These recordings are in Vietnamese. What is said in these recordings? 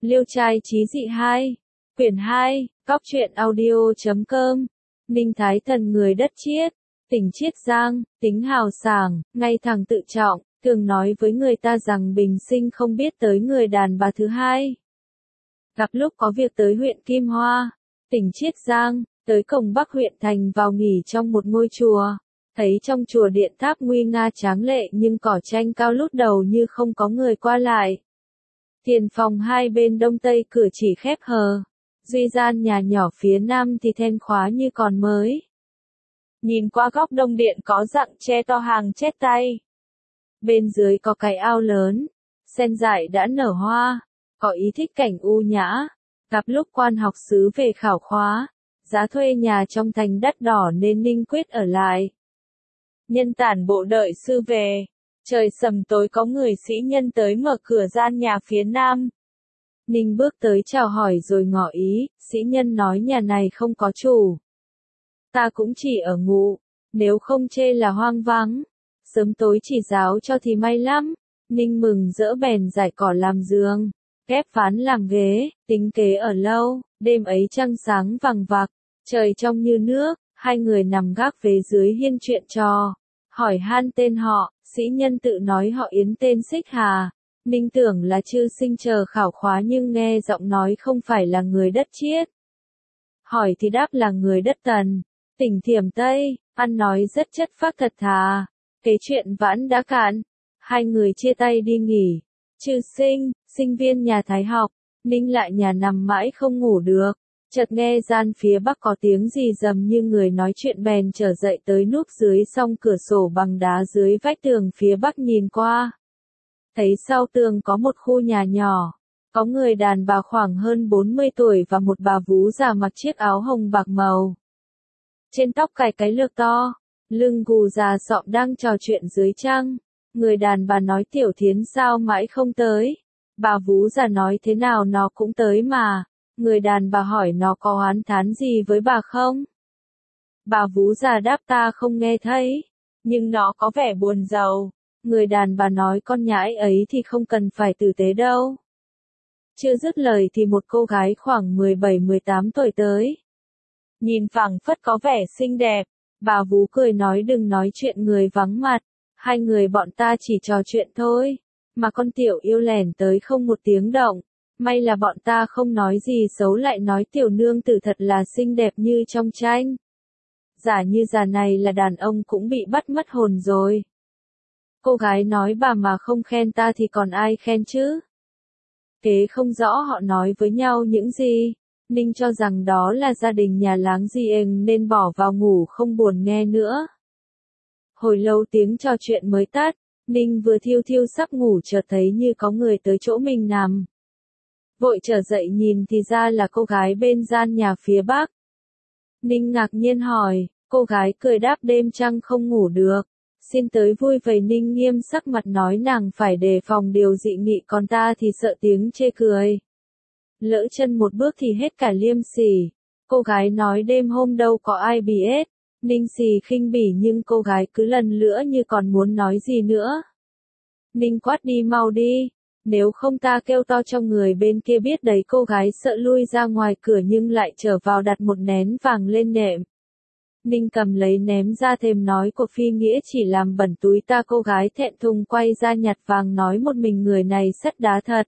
Liêu trai chí dị 2, quyển 2, góc truyện audio.com, Ninh Thái Thần người đất Chiết, tỉnh Chiết Giang, tính hào sảng, ngay thẳng tự trọng, thường nói với người ta rằng bình sinh không biết tới người đàn bà thứ hai. Gặp lúc có việc tới huyện Kim Hoa, tỉnh Chiết Giang, tới cổng Bắc huyện thành vào nghỉ trong một ngôi chùa. Thấy trong chùa điện tháp nguy nga tráng lệ nhưng cỏ tranh cao lút đầu như không có người qua lại. Tiền phòng hai bên đông tây cửa chỉ khép hờ, duy gian nhà nhỏ phía nam thì then khóa như còn mới. Nhìn qua góc đông điện có rặng tre to hàng chét tay. Bên dưới có cái ao lớn, sen dại đã nở hoa, có ý thích cảnh u nhã. Gặp lúc quan học xứ về khảo khóa, giá thuê nhà trong thành đắt đỏ nên Ninh quyết ở lại. Nhân tản bộ đợi sư về, trời sầm tối có người sĩ nhân tới mở cửa gian nhà phía nam. Ninh bước tới chào hỏi rồi ngỏ ý, sĩ nhân nói nhà này không có chủ. Ta cũng chỉ ở ngụ, nếu không chê là hoang vắng, sớm tối chỉ giáo cho thì may lắm. Ninh mừng rỡ bèn rải cỏ làm giường, ghép ván làm ghế, tính kế ở lâu, đêm ấy trăng sáng vằng vặc, trời trong như nước, hai người nằm gác vế dưới hiên chuyện trò. Hỏi han tên họ, sĩ nhân tự nói họ Yến tên Xích Hà. Ninh tưởng là chư sinh chờ khảo khóa nhưng nghe giọng nói không phải là người đất Chiết. Hỏi thì đáp là người đất Tần, tỉnh Thiểm Tây, ăn nói rất chất phác thật thà. Kể chuyện vãn đã cạn, hai người chia tay đi nghỉ. Chư sinh viên nhà Thái học, Ninh lại nhà nằm mãi không ngủ được. Chợt nghe gian phía bắc có tiếng gì rầm như người nói chuyện bèn trở dậy tới núp dưới song cửa sổ bằng đá dưới vách tường phía bắc nhìn qua. Thấy sau tường có một khu nhà nhỏ, có người đàn bà khoảng hơn 40 tuổi và một bà vú già mặc chiếc áo hồng bạc màu. Trên tóc cài cái lược to, lưng gù già sọm đang trò chuyện dưới trăng. Người đàn bà nói Tiểu Thiến sao mãi không tới. Bà vú già nói thế nào nó cũng tới mà. Người đàn bà hỏi nó có oán thán gì với bà không? Bà vú già đáp ta không nghe thấy, nhưng nó có vẻ buồn rầu. Người đàn bà nói con nhãi ấy thì không cần phải tử tế đâu. Chưa dứt lời thì một cô gái khoảng 17-18 tuổi tới. Nhìn phảng phất có vẻ xinh đẹp, bà vú cười nói đừng nói chuyện người vắng mặt, hai người bọn ta chỉ trò chuyện thôi, mà con tiểu yêu lẻn tới không một tiếng động. May là bọn ta không nói gì xấu lại nói tiểu nương tử thật là xinh đẹp như trong tranh. Giả như già này là đàn ông cũng bị bắt mất hồn rồi. Cô gái nói bà mà không khen ta thì còn ai khen chứ? Kế không rõ họ nói với nhau những gì. Ninh cho rằng đó là gia đình nhà láng giềng nên bỏ vào ngủ không buồn nghe nữa. Hồi lâu tiếng trò chuyện mới tắt, Ninh vừa thiêu thiêu sắp ngủ chợt thấy như có người tới chỗ mình nằm. Vội trở dậy nhìn thì ra là cô gái bên gian nhà phía bắc. Ninh ngạc nhiên hỏi, cô gái cười đáp đêm trăng không ngủ được. Xin tới vui vậy. Ninh nghiêm sắc mặt nói nàng phải đề phòng điều dị nghị còn ta thì sợ tiếng chê cười. Lỡ chân một bước thì hết cả liêm sỉ. Cô gái nói đêm hôm đâu có ai biết. Ninh xì khinh bỉ nhưng cô gái cứ lần nữa như còn muốn nói gì nữa. Ninh quát đi mau đi. Nếu không ta kêu to cho người bên kia biết đấy. Cô gái sợ lui ra ngoài cửa nhưng lại trở vào đặt một nén vàng lên nệm. Ninh cầm lấy ném ra thềm nói của phi nghĩa chỉ làm bẩn túi ta. Cô gái thẹn thùng quay ra nhặt vàng nói một mình người này sắt đá thật.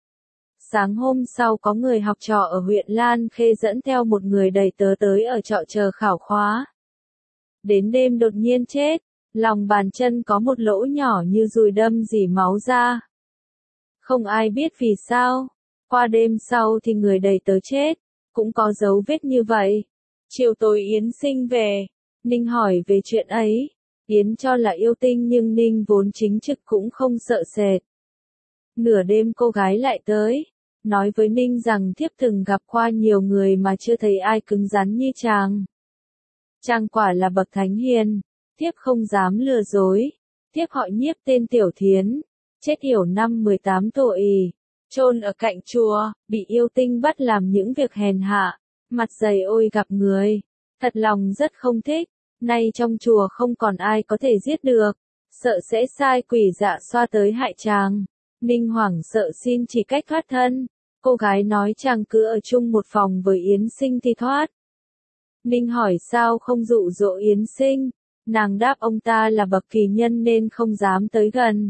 Sáng hôm sau có người học trò ở huyện Lan Khê dẫn theo một người đầy tớ tới ở trọ chờ khảo khóa. Đến đêm đột nhiên chết, lòng bàn chân có một lỗ nhỏ như dùi đâm rỉ máu ra. Không ai biết vì sao. Qua đêm sau thì người đầy tớ chết, cũng có dấu vết như vậy. Chiều tối Yến sinh về, Ninh hỏi về chuyện ấy. Yến cho là yêu tinh nhưng Ninh vốn chính trực cũng không sợ sệt. Nửa đêm cô gái lại tới, nói với Ninh rằng thiếp từng gặp qua nhiều người mà chưa thấy ai cứng rắn như chàng. Chàng quả là bậc thánh hiền, thiếp không dám lừa dối. Thiếp họ Nhiếp tên Tiểu Thiến, chết yểu năm 18 tuổi, chôn ở cạnh chùa, bị yêu tinh bắt làm những việc hèn hạ, mặt dày ôi gặp người, thật lòng rất không thích. Nay trong chùa không còn ai có thể giết được, sợ sẽ sai quỷ dạ xoa tới hại chàng. Ninh hoảng sợ xin chỉ cách thoát thân. Cô gái nói chàng cứ ở chung một phòng với Yến Sinh thì thoát. Ninh hỏi sao không dụ dỗ Yến Sinh, nàng đáp ông ta là bậc kỳ nhân nên không dám tới gần.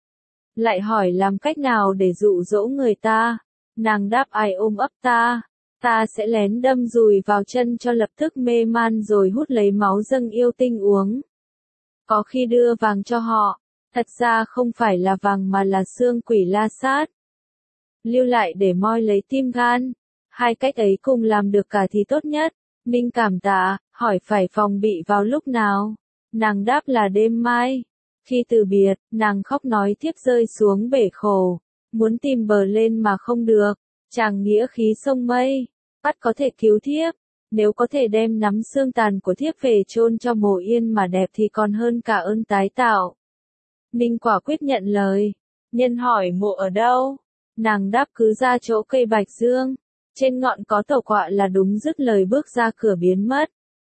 Lại hỏi làm cách nào để dụ dỗ người ta, nàng đáp ai ôm ấp ta, ta sẽ lén đâm dùi vào chân cho lập tức mê man rồi hút lấy máu dâng yêu tinh uống. Có khi đưa vàng cho họ, thật ra không phải là vàng mà là xương quỷ la sát. Lưu lại để moi lấy tim gan, hai cách ấy cùng làm được cả thì tốt nhất. Ninh cảm tạ, hỏi phải phòng bị vào lúc nào, nàng đáp là đêm mai. Khi từ biệt, nàng khóc nói thiếp rơi xuống bể khổ, muốn tìm bờ lên mà không được, chàng nghĩa khí sông mây, bắt có thể cứu thiếp, nếu có thể đem nắm xương tàn của thiếp về chôn cho mồ yên mà đẹp thì còn hơn cả ơn tái tạo. Ninh quả quyết nhận lời, nhân hỏi mộ ở đâu, nàng đáp cứ ra chỗ cây bạch dương, trên ngọn có tàu quạ là đúng, dứt lời bước ra cửa biến mất.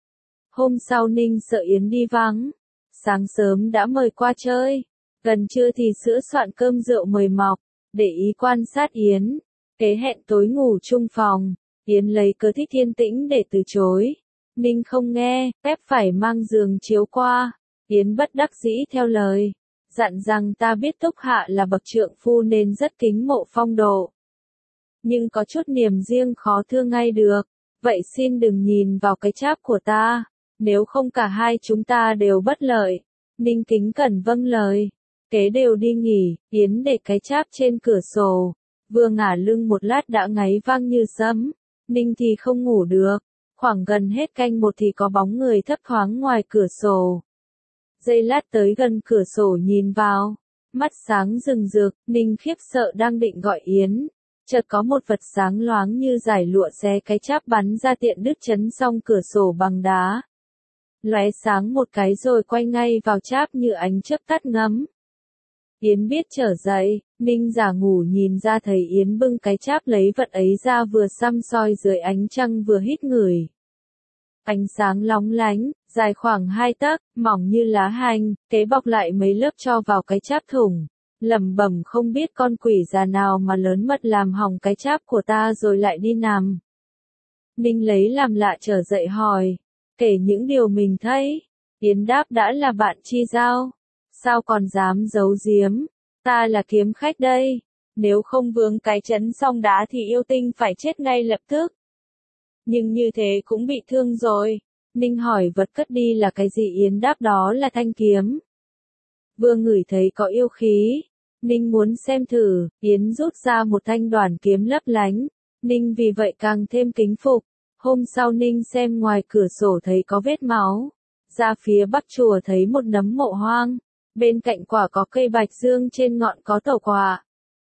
Hôm sau Ninh sợ Yến đi vắng, sáng sớm đã mời qua chơi, gần trưa thì sữa soạn cơm rượu mời mọc, để ý quan sát Yến, kế hẹn tối ngủ chung phòng, Yến lấy cớ thích yên tĩnh để từ chối. Ninh không nghe, phép phải mang giường chiếu qua, Yến bất đắc dĩ theo lời, dặn rằng ta biết Túc Hạ là bậc trượng phu nên rất kính mộ phong độ. Nhưng có chút niềm riêng khó thương ngay được, vậy xin đừng nhìn vào cái cháp của ta, nếu không cả hai chúng ta đều bất lợi. Ninh kính cẩn vâng lời, kế đều đi nghỉ, Yến để cái cháp trên cửa sổ, vừa ngả lưng một lát đã ngáy vang như sấm, Ninh thì không ngủ được, khoảng gần hết canh một thì có bóng người thấp thoáng ngoài cửa sổ. Giây lát tới gần cửa sổ nhìn vào, mắt sáng rừng rực, Ninh khiếp sợ đang định gọi Yến. Chợt có một vật sáng loáng như dải lụa xé cái cháp bắn ra tiện đứt chấn xong cửa sổ bằng đá. Lóe sáng một cái rồi quay ngay vào cháp như ánh chớp tắt ngấm. Yến biết trở dậy, Ninh giả ngủ nhìn ra thấy Yến bưng cái cháp lấy vật ấy ra vừa săm soi dưới ánh trăng vừa hít ngửi. Ánh sáng lóng lánh, dài khoảng 2 tấc, mỏng như lá hành, kế bọc lại mấy lớp cho vào cái cháp thủng. Lẩm bẩm không biết con quỷ già nào mà lớn mật làm hỏng cái cháp của ta rồi lại đi nằm. Ninh lấy làm lạ trở dậy hỏi, kể những điều mình thấy. Yến đáp đã là bạn chi giao, sao còn dám giấu giếm, ta là kiếm khách đây, nếu không vướng cái chấn song đá thì yêu tinh phải chết ngay lập tức. Nhưng như thế cũng bị thương rồi. Ninh hỏi vật cất đi là cái gì, Yến đáp đó là thanh kiếm. Vừa ngửi thấy có yêu khí, Ninh muốn xem thử, Yến rút ra một thanh đoản kiếm lấp lánh, Ninh vì vậy càng thêm kính phục. Hôm sau Ninh xem ngoài cửa sổ thấy có vết máu, ra phía bắc chùa thấy một nấm mộ hoang, bên cạnh quả có cây bạch dương, trên ngọn có tàu quạ.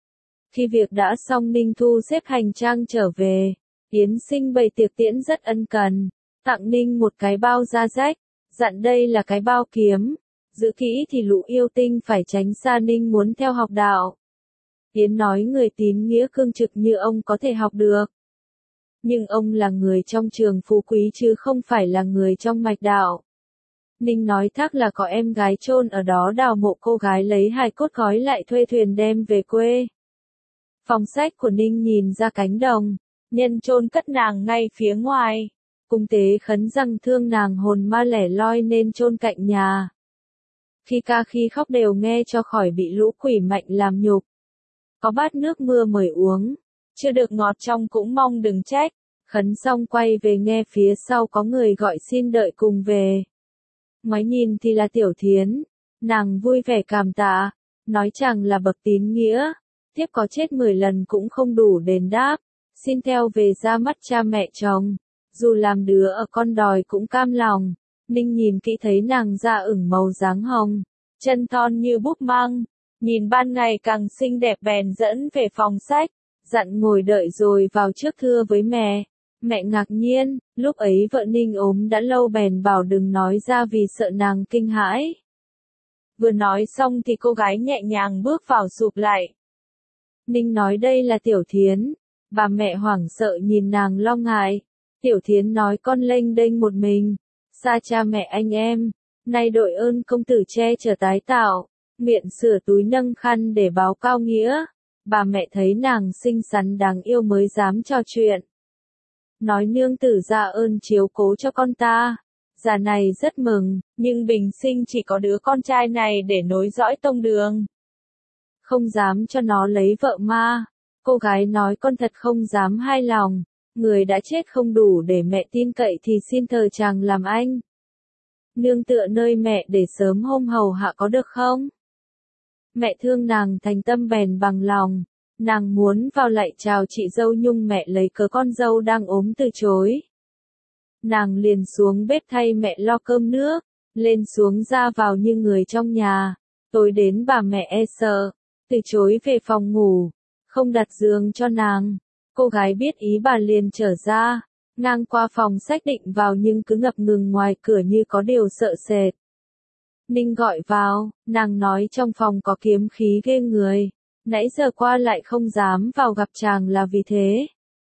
Khi việc đã xong Ninh thu xếp hành trang trở về, Yến Sinh bày tiệc tiễn rất ân cần, tặng Ninh một cái bao da rách, dặn đây là cái bao kiếm. Giữ kỹ thì lũ yêu tinh phải tránh xa, Ninh muốn theo học đạo. Yến nói người tín nghĩa cương trực như ông có thể học được. Nhưng ông là người trong trường phú quý chứ không phải là người trong mạch đạo. Ninh nói thắc là có em gái chôn ở đó, đào mộ cô gái lấy hài cốt gói lại thuê thuyền đem về quê. Phòng sách của Ninh nhìn ra cánh đồng, nhân chôn cất nàng ngay phía ngoài. Cung tế khấn rằng thương nàng hồn ma lẻ loi nên chôn cạnh nhà. Khi ca khi khóc đều nghe cho khỏi bị lũ quỷ mạnh làm nhục. Có bát nước mưa mời uống, chưa được ngọt trong cũng mong đừng trách. Khấn xong quay về nghe phía sau có người gọi xin đợi cùng về. Ngoái nhìn thì là Tiểu Thiến, nàng vui vẻ cảm tạ, nói chàng là bậc tín nghĩa, thiếp có chết 10 lần cũng không đủ đền đáp, xin theo về ra mắt cha mẹ chồng, dù làm đứa ở con đòi cũng cam lòng. Ninh nhìn kỹ thấy nàng da ửng màu dáng hồng, chân thon như búp măng, nhìn ban ngày càng xinh đẹp bèn dẫn về phòng sách, dặn ngồi đợi rồi vào trước thưa với mẹ. Mẹ ngạc nhiên, lúc ấy vợ Ninh ốm đã lâu bèn bảo đừng nói ra vì sợ nàng kinh hãi. Vừa nói xong thì cô gái nhẹ nhàng bước vào sụp lại. Ninh nói đây là Tiểu Thiến, bà mẹ hoảng sợ nhìn nàng lo ngại. Tiểu Thiến nói con lênh đênh một mình, xa cha mẹ anh em, nay đội ơn công tử che chở tái tạo, miệng sửa túi nâng khăn để báo cao nghĩa. Bà mẹ thấy nàng xinh xắn đáng yêu mới dám trò chuyện. Nói nương tử ra ơn chiếu cố cho con ta. Già này rất mừng, nhưng bình sinh chỉ có đứa con trai này để nối dõi tông đường. Không dám cho nó lấy vợ ma. Cô gái nói con thật không dám hai lòng. Người đã chết không đủ để mẹ tin cậy thì xin thờ chàng làm anh. Nương tựa nơi mẹ để sớm hôm hầu hạ có được không? Mẹ thương nàng thành tâm bèn bằng lòng. Nàng muốn vào lạy chào chị dâu nhưng mẹ lấy cớ con dâu đang ốm từ chối. Nàng liền xuống bếp thay mẹ lo cơm nước, lên xuống ra vào như người trong nhà. Tối đến bà mẹ e sợ, từ chối về phòng ngủ, không đặt giường cho nàng. Cô gái biết ý bà liền trở ra, ngang qua phòng xác định vào nhưng cứ ngập ngừng ngoài cửa như có điều sợ sệt. Ninh gọi vào, nàng nói trong phòng có kiếm khí ghê người, nãy giờ qua lại không dám vào gặp chàng là vì thế.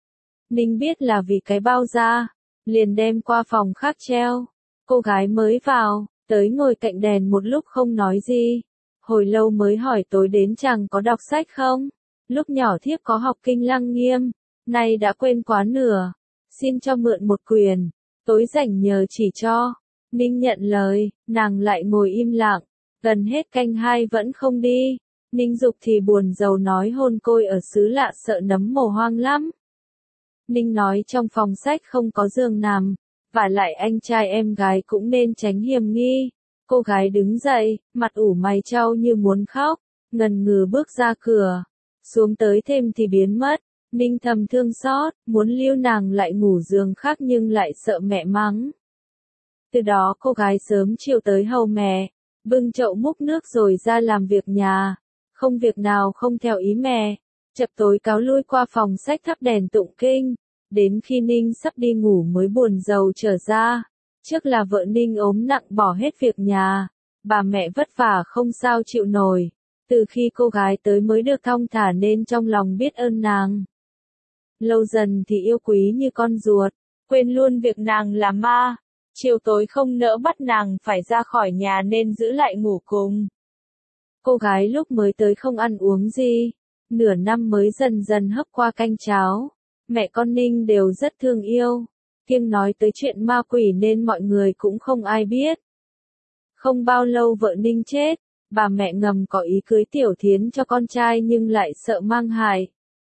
Ninh biết là vì cái bao da, liền đem qua phòng khác treo. Cô gái mới vào, tới ngồi cạnh đèn một lúc không nói gì. Hồi lâu mới hỏi tối đến chàng có đọc sách không? Lúc nhỏ thiếp có học kinh Lăng Nghiêm, nay đã quên quá nửa. Xin cho mượn một quyển, tối rảnh nhờ chỉ cho. Ninh nhận lời, nàng lại ngồi im lặng, gần hết canh hai vẫn không đi. Ninh dục thì buồn rầu nói hôn côi ở xứ lạ sợ nấm mồ hoang lắm. Ninh nói trong phòng sách không có giường nằm, vả lại anh trai em gái cũng nên tránh hiểm nghi. Cô gái đứng dậy, mặt ủ mày chau như muốn khóc, ngần ngừ bước ra cửa. Xuống tới thêm thì biến mất. Ninh thầm thương xót, muốn lưu nàng lại ngủ giường khác nhưng lại sợ mẹ mắng. Từ đó cô gái sớm chiều tới hầu mẹ, bưng chậu múc nước rồi ra làm việc nhà. Không việc nào không theo ý mẹ. Chập tối cáo lui qua phòng sách thắp đèn tụng kinh. Đến khi Ninh sắp đi ngủ mới buồn rầu trở ra. Trước là vợ Ninh ốm nặng bỏ hết việc nhà. Bà mẹ vất vả không sao chịu nổi. Từ khi cô gái tới mới được thong thả nên trong lòng biết ơn nàng. Lâu dần thì yêu quý như con ruột, quên luôn việc nàng là ma. Chiều tối không nỡ bắt nàng phải ra khỏi nhà nên giữ lại ngủ cùng. Cô gái lúc mới tới không ăn uống gì, nửa năm mới dần dần hấp qua canh cháo. Mẹ con Ninh đều rất thương yêu, kiêng nói tới chuyện ma quỷ nên mọi người cũng không ai biết. Không bao lâu vợ Ninh chết, bà mẹ ngầm có ý cưới Tiểu Thiến cho con trai nhưng lại sợ mang hại.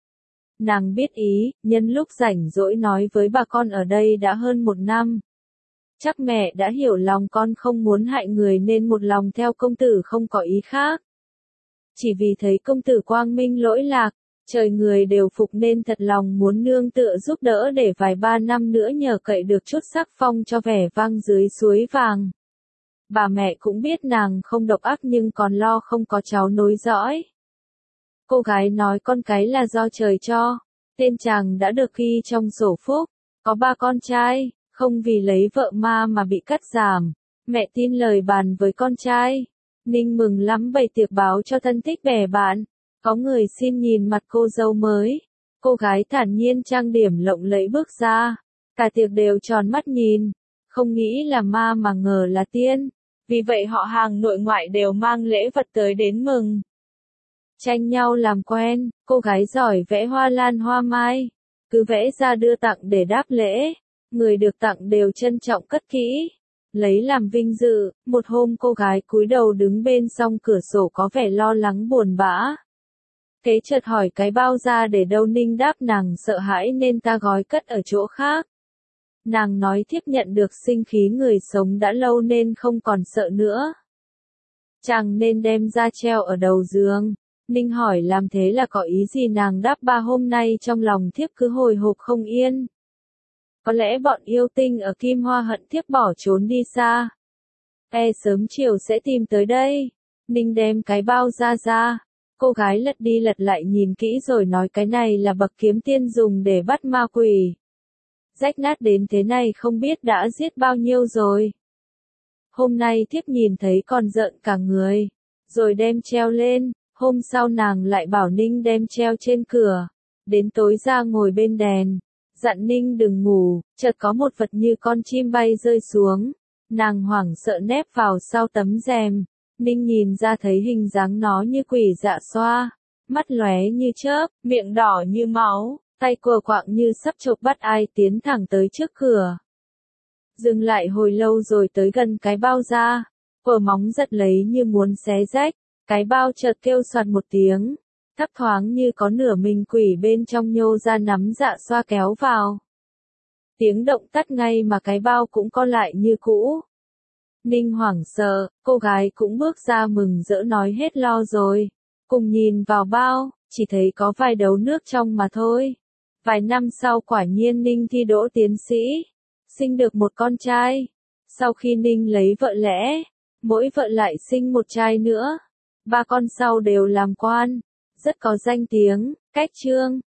Nàng biết ý, nhân lúc rảnh rỗi nói với bà con ở đây đã hơn 1 năm. Chắc mẹ đã hiểu lòng con không muốn hại người nên một lòng theo công tử không có ý khác. Chỉ vì thấy công tử quang minh lỗi lạc, trời người đều phục nên thật lòng muốn nương tựa giúp đỡ để vài 3 năm nữa nhờ cậy được chút sắc phong cho vẻ vang dưới suối vàng. Bà mẹ cũng biết nàng không độc ác nhưng còn lo không có cháu nối dõi. Cô gái nói con cái là do trời cho, tên chàng đã được ghi trong sổ phúc, có 3 con trai, không vì lấy vợ ma mà bị cắt giảm. Mẹ tin lời bàn với con trai. Ninh mừng lắm bày tiệc báo cho thân thích bè bạn. Có người xin nhìn mặt cô dâu mới. Cô gái thản nhiên trang điểm lộng lẫy bước ra. Cả tiệc đều tròn mắt nhìn. Không nghĩ là ma mà ngờ là tiên. Vì vậy họ hàng nội ngoại đều mang lễ vật tới đến mừng. Tranh nhau làm quen, cô gái giỏi vẽ hoa lan hoa mai. Cứ vẽ ra đưa tặng để đáp lễ. Người được tặng đều trân trọng cất kỹ. Lấy làm vinh dự, một hôm cô gái cúi đầu đứng bên song cửa sổ có vẻ lo lắng buồn bã. Kế chợt hỏi cái bao ra để đâu Ninh đáp nàng sợ hãi nên ta gói cất ở chỗ khác. Nàng nói thiếp nhận được sinh khí người sống đã lâu nên không còn sợ nữa. Chàng nên đem ra treo ở đầu giường. Ninh hỏi làm thế là có ý gì nàng đáp 3 hôm nay trong lòng thiếp cứ hồi hộp không yên. Có lẽ bọn yêu tinh ở Kim Hoa hận thiếp bỏ trốn đi xa. Sớm chiều sẽ tìm tới đây. Ninh đem cái bao ra. Cô gái lật đi lật lại nhìn kỹ rồi nói cái này là bậc kiếm tiên dùng để bắt ma quỷ. Rách nát đến thế này không biết đã giết bao nhiêu rồi. Hôm nay thiếp nhìn thấy còn rợn cả người. Rồi đem treo lên. Hôm sau nàng lại bảo Ninh đem treo trên cửa. Đến tối ra ngồi bên đèn. Dặn Ninh đừng ngủ, chợt có một vật như con chim bay rơi xuống. Nàng hoảng sợ nép vào sau tấm rèm. Ninh nhìn ra thấy hình dáng nó như quỷ dạ xoa. mắt lóe như chớp, miệng đỏ như máu, tay cờ quạng như sắp chộp bắt ai tiến thẳng tới trước cửa. Dừng lại hồi lâu rồi tới gần cái bao ra, vờ móng giật lấy như muốn xé rách, cái bao chợt kêu soạt một tiếng, thấp thoáng như có nửa mình quỷ bên trong nhô ra nắm dạ xoa kéo vào. Tiếng động tắt ngay mà cái bao cũng co lại như cũ. Ninh hoảng sợ, cô gái cũng bước ra mừng rỡ nói hết lo rồi. Cùng nhìn vào bao, chỉ thấy có vài đấu nước trong mà thôi. Vài năm sau quả nhiên Ninh thi đỗ tiến sĩ, sinh được một con trai. Sau khi Ninh lấy vợ lẽ, mỗi vợ lại sinh một trai nữa. 3 con sau đều làm quan, rất có danh tiếng, cách chương.